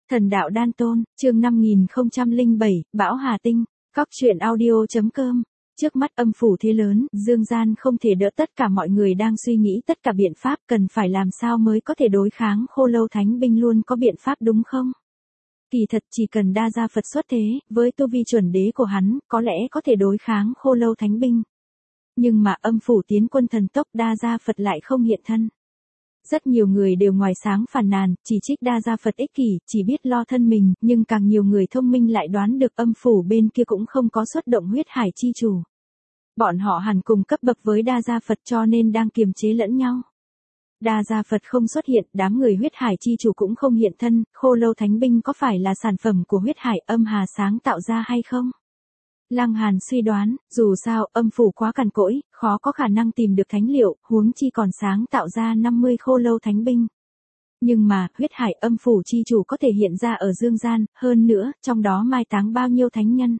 Thần đạo đan tôn, chương 5007, Bão Hà Tinh, Cóc truyện audio.com. Trước mắt âm phủ thế lớn, dương gian không thể đỡ, tất cả mọi người đang suy nghĩ tất cả biện pháp cần phải làm sao mới có thể đối kháng Khô Lâu Thánh binh, luôn có biện pháp đúng không? Kỳ thật chỉ cần Đa Gia Phật xuất thế, với tu vi chuẩn đế của hắn, có lẽ có thể đối kháng Khô Lâu Thánh binh. Nhưng mà âm phủ tiến quân thần tốc, Đa Gia Phật lại không hiện thân. Rất nhiều người đều ngoài sáng phàn nàn, chỉ trích Đa Gia Phật ích kỷ, chỉ biết lo thân mình, nhưng càng nhiều người thông minh lại đoán được âm phủ bên kia cũng không có xuất động huyết hải chi chủ. Bọn họ hẳn cùng cấp bậc với Đa Gia Phật, cho nên đang kiềm chế lẫn nhau. Đa Gia Phật không xuất hiện, đám người huyết hải chi chủ cũng không hiện thân, Khô Lâu Thánh binh có phải là sản phẩm của huyết hải âm hà sáng tạo ra hay không? Lăng Hàn suy đoán, dù sao, âm phủ quá cằn cỗi, khó có khả năng tìm được thánh liệu, huống chi còn sáng tạo ra 50 Khô Lâu Thánh binh. Nhưng mà, huyết hải âm phủ chi chủ có thể hiện ra ở dương gian, hơn nữa, trong đó mai táng bao nhiêu thánh nhân.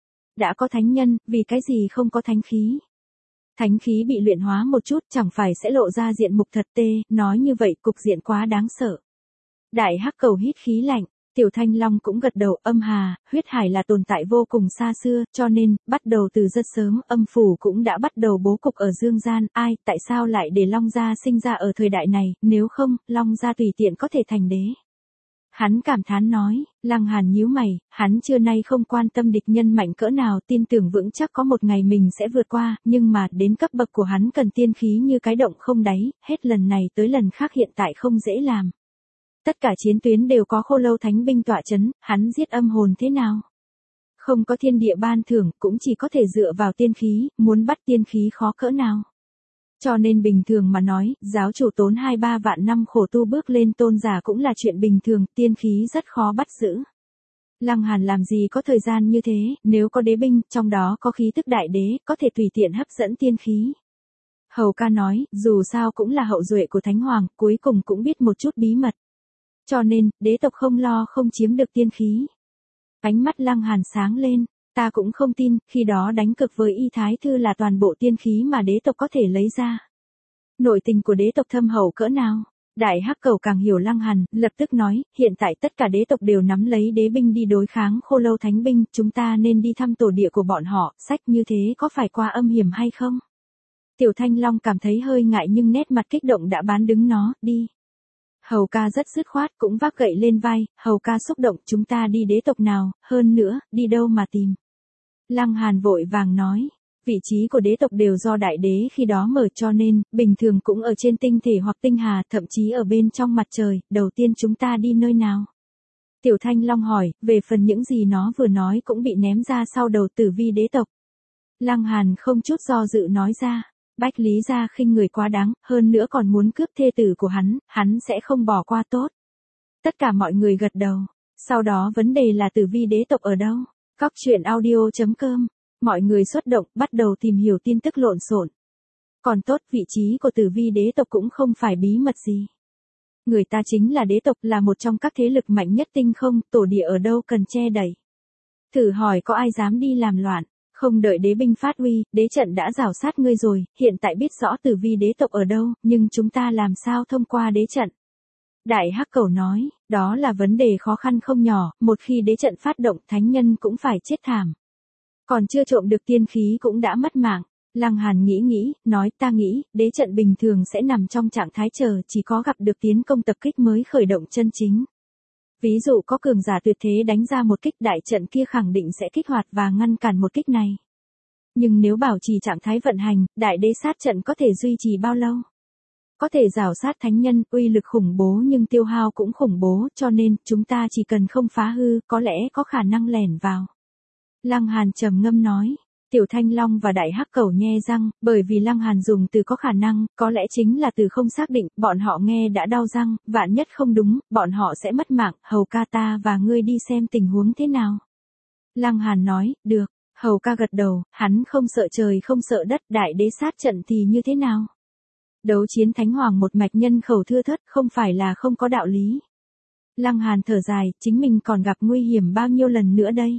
Đã có thánh nhân, vì cái gì không có thánh khí? Thánh khí bị luyện hóa một chút chẳng phải sẽ lộ ra diện mục thật tê, nói như vậy cục diện quá đáng sợ. Đại Hắc Cầu hít khí lạnh. Tiểu Thanh Long cũng gật đầu, âm hà, huyết hải là tồn tại vô cùng xa xưa, cho nên, bắt đầu từ rất sớm, âm phủ cũng đã bắt đầu bố cục ở dương gian, tại sao lại để Long Gia sinh ra ở thời đại này, nếu không, Long Gia tùy tiện có thể thành đế. Hắn cảm thán nói, Lăng Hàn nhíu mày, hắn trưa nay không quan tâm địch nhân mạnh cỡ nào, tin tưởng vững chắc có một ngày mình sẽ vượt qua, nhưng mà, đến cấp bậc của hắn cần tiên khí như cái động không đáy, hết lần này tới lần khác hiện tại không dễ làm. Tất cả chiến tuyến đều có Khô Lâu Thánh binh tọa chấn, hắn giết âm hồn thế nào? Không có thiên địa ban thưởng, cũng chỉ có thể dựa vào tiên khí, muốn bắt tiên khí khó cỡ nào. Cho nên bình thường mà nói, giáo chủ tốn 2-3 vạn năm khổ tu bước lên tôn giả cũng là chuyện bình thường, tiên khí rất khó bắt giữ. Lăng Hàn làm gì có thời gian như thế, nếu có đế binh, trong đó có khí tức đại đế, có thể tùy tiện hấp dẫn tiên khí. Hầu ca nói, dù sao cũng là hậu duệ của Thánh Hoàng, cuối cùng cũng biết một chút bí mật. Cho nên, đế tộc không lo không chiếm được tiên khí. Ánh mắt Lăng Hàn sáng lên, ta cũng không tin, khi đó đánh cực với Y Thái Thư là toàn bộ tiên khí mà đế tộc có thể lấy ra. Nội tình của đế tộc thâm hậu cỡ nào? Đại Hắc Cầu càng hiểu Lăng Hàn, lập tức nói, hiện tại tất cả đế tộc đều nắm lấy đế binh đi đối kháng Khô Lâu Thánh binh, chúng ta nên đi thăm tổ địa của bọn họ, sách như thế có phải quá âm hiểm hay không? Tiểu Thanh Long cảm thấy hơi ngại nhưng nét mặt kích động đã bán đứng nó, đi. Hầu ca rất dứt khoát, cũng vác gậy lên vai, Hầu ca xúc động, chúng ta đi đế tộc nào, hơn nữa, đi đâu mà tìm. Lăng Hàn vội vàng nói, vị trí của đế tộc đều do đại đế khi đó mở, cho nên, bình thường cũng ở trên tinh thể hoặc tinh hà, thậm chí ở bên trong mặt trời, đầu tiên chúng ta đi nơi nào. Tiểu Thanh Long hỏi, về phần những gì nó vừa nói cũng bị ném ra sau đầu Tử Vi đế tộc. Lăng Hàn không chút do dự nói ra. Bách Lý Gia khinh người quá đáng, hơn nữa còn muốn cướp thê tử của hắn sẽ không bỏ qua tốt. Tất cả mọi người gật đầu. Sau đó vấn đề là Tử Vi đế tộc ở đâu? Cóc truyện audio.com. Mọi người xuất động, bắt đầu tìm hiểu tin tức lộn xộn. Còn tốt, vị trí của Tử Vi đế tộc cũng không phải bí mật gì. Người ta chính là đế tộc, là một trong các thế lực mạnh nhất tinh không, tổ địa ở đâu cần che đậy. Thử hỏi có ai dám đi làm loạn. Không đợi đế binh phát uy, đế trận đã rào sát ngươi rồi, hiện tại biết rõ Tử Vi đế tộc ở đâu, nhưng chúng ta làm sao thông qua đế trận? Đại Hắc Cầu nói, đó là vấn đề khó khăn không nhỏ, một khi đế trận phát động thánh nhân cũng phải chết thảm. Còn chưa trộm được tiên khí cũng đã mất mạng. Lăng Hàn nghĩ, nói ta nghĩ, đế trận bình thường sẽ nằm trong trạng thái chờ, chỉ có gặp được tiến công tập kích mới khởi động chân chính. Ví dụ có cường giả tuyệt thế đánh ra một kích, đại trận kia khẳng định sẽ kích hoạt và ngăn cản một kích này. Nhưng nếu bảo trì trạng thái vận hành, đại đế sát trận có thể duy trì bao lâu? Có thể rào sát thánh nhân, uy lực khủng bố nhưng tiêu hao cũng khủng bố, cho nên, chúng ta chỉ cần không phá hư, có lẽ có khả năng lẻn vào. Lăng Hàn trầm ngâm nói. Tiểu Thanh Long và Đại Hắc Cầu nhe răng, bởi vì Lăng Hàn dùng từ có khả năng, có lẽ chính là từ không xác định, bọn họ nghe đã đau răng, vạn nhất không đúng, bọn họ sẽ mất mạng, Hầu ca ta và ngươi đi xem tình huống thế nào. Lăng Hàn nói, được, Hầu ca gật đầu, hắn không sợ trời không sợ đất, đại đế sát trận thì như thế nào? Đấu chiến Thánh Hoàng một mạch nhân khẩu thưa thớt, không phải là không có đạo lý. Lăng Hàn thở dài, chính mình còn gặp nguy hiểm bao nhiêu lần nữa đây.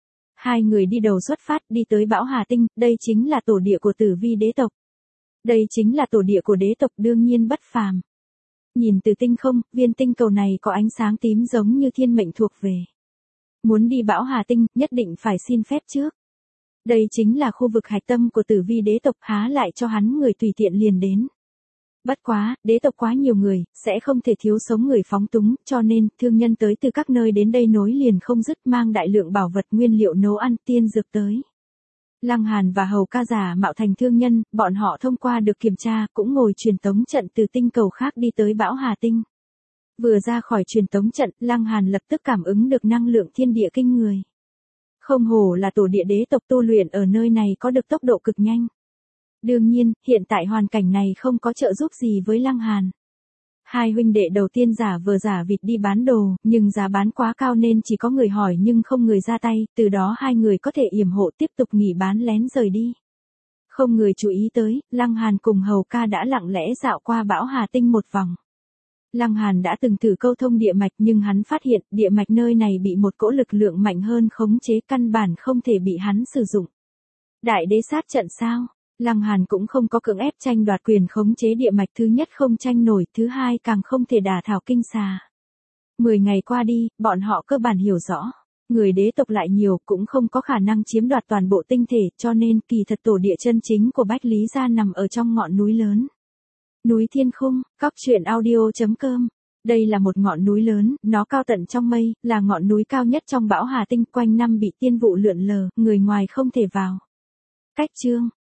Hai người đi đầu xuất phát, đi tới Bão Hà Tinh, đây chính là tổ địa của Tử Vi đế tộc. Đây chính là tổ địa của đế tộc, đương nhiên bất phàm. Nhìn từ tinh không, viên tinh cầu này có ánh sáng tím giống như thiên mệnh thuộc về. Muốn đi Bão Hà Tinh, nhất định phải xin phép trước. Đây chính là khu vực hạch tâm của Tử Vi đế tộc, há lại cho hắn người tùy tiện liền đến. Bất quá, đế tộc quá nhiều người, sẽ không thể thiếu sống người phóng túng, cho nên, thương nhân tới từ các nơi đến đây nối liền không dứt, mang đại lượng bảo vật nguyên liệu nấu ăn, tiên dược tới. Lăng Hàn và Hầu Ca giả mạo thành thương nhân, bọn họ thông qua được kiểm tra, cũng ngồi truyền tống trận từ tinh cầu khác đi tới Bão Hà Tinh. Vừa ra khỏi truyền tống trận, Lăng Hàn lập tức cảm ứng được năng lượng thiên địa kinh người. Không hổ là tổ địa đế tộc, tu luyện ở nơi này có được tốc độ cực nhanh. Đương nhiên, hiện tại hoàn cảnh này không có trợ giúp gì với Lăng Hàn. Hai huynh đệ đầu tiên giả vờ giả vịt đi bán đồ, nhưng giá bán quá cao nên chỉ có người hỏi nhưng không người ra tay, từ đó hai người có thể yểm hộ tiếp tục nghỉ bán lén rời đi. Không người chú ý tới, Lăng Hàn cùng Hầu Ca đã lặng lẽ dạo qua Bão Hà Tinh một vòng. Lăng Hàn đã từng thử câu thông địa mạch nhưng hắn phát hiện địa mạch nơi này bị một cỗ lực lượng mạnh hơn khống chế, căn bản không thể bị hắn sử dụng. Đại đế sát trận sao? Lăng Hàn cũng không có cưỡng ép tranh đoạt quyền khống chế địa mạch, thứ nhất không tranh nổi, thứ hai càng không thể đả thảo kinh xà. 10 ngày qua đi, bọn họ cơ bản hiểu rõ, người đế tộc lại nhiều cũng không có khả năng chiếm đoạt toàn bộ tinh thể, cho nên kỳ thật tổ địa chân chính của Bách Lý gia nằm ở trong ngọn núi lớn. Núi Thiên Khung, coctruyện.audio.com. Đây là một ngọn núi lớn, nó cao tận trong mây, là ngọn núi cao nhất trong Bão Hà Tinh, quanh năm bị tiên vụ lượn lờ, người ngoài không thể vào. Cách chương